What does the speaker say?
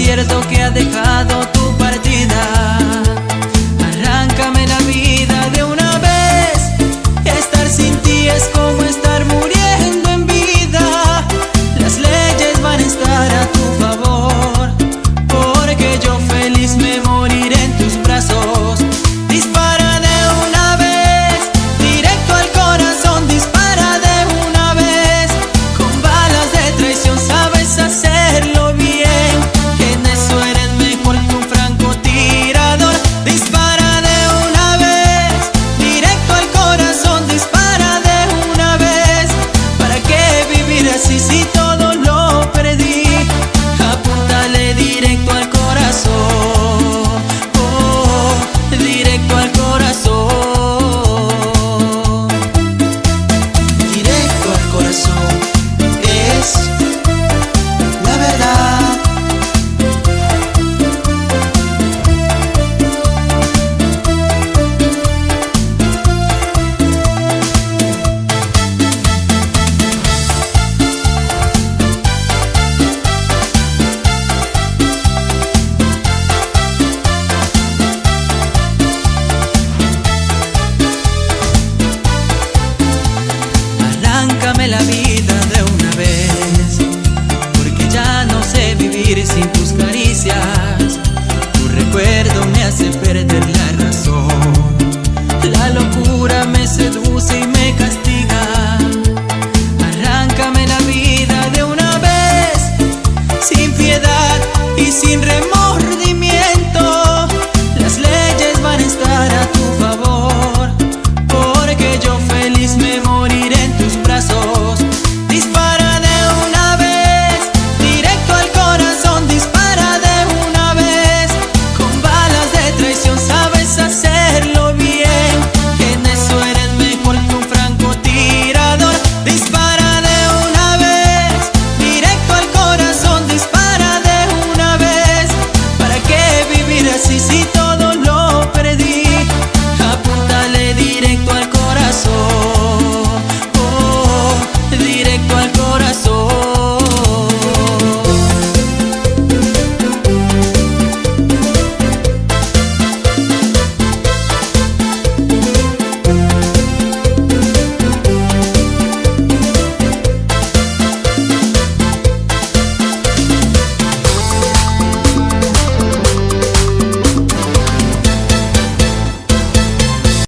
cierto que ha dejado tu partida. Arráncame la vida de una vez. Estar sin ti es como estar muriendo en vida. Las leyes van a estar a tu favor, porque yo feliz me moriré en tus brazos. Dispara de una vez, directo al corazón. Dispara de una vez, con balas de traición sabes hacerlo bien. En eso eres mejor que un francotirador. Dispara de una vez, directo al corazón. Dispara de una vez, ¿para qué vivir así si todo lo perdí? Apúntale directo al corazón, oh, directo al corazón. Directo al corazón es la verdad. Arráncame la vida de una vez, porque ya no sé vivir sin tus caricias. Tu recuerdo me hace perder la razón. La locura me seduce y me castiga. Arráncame la vida de una vez, sin piedad y sin remorso.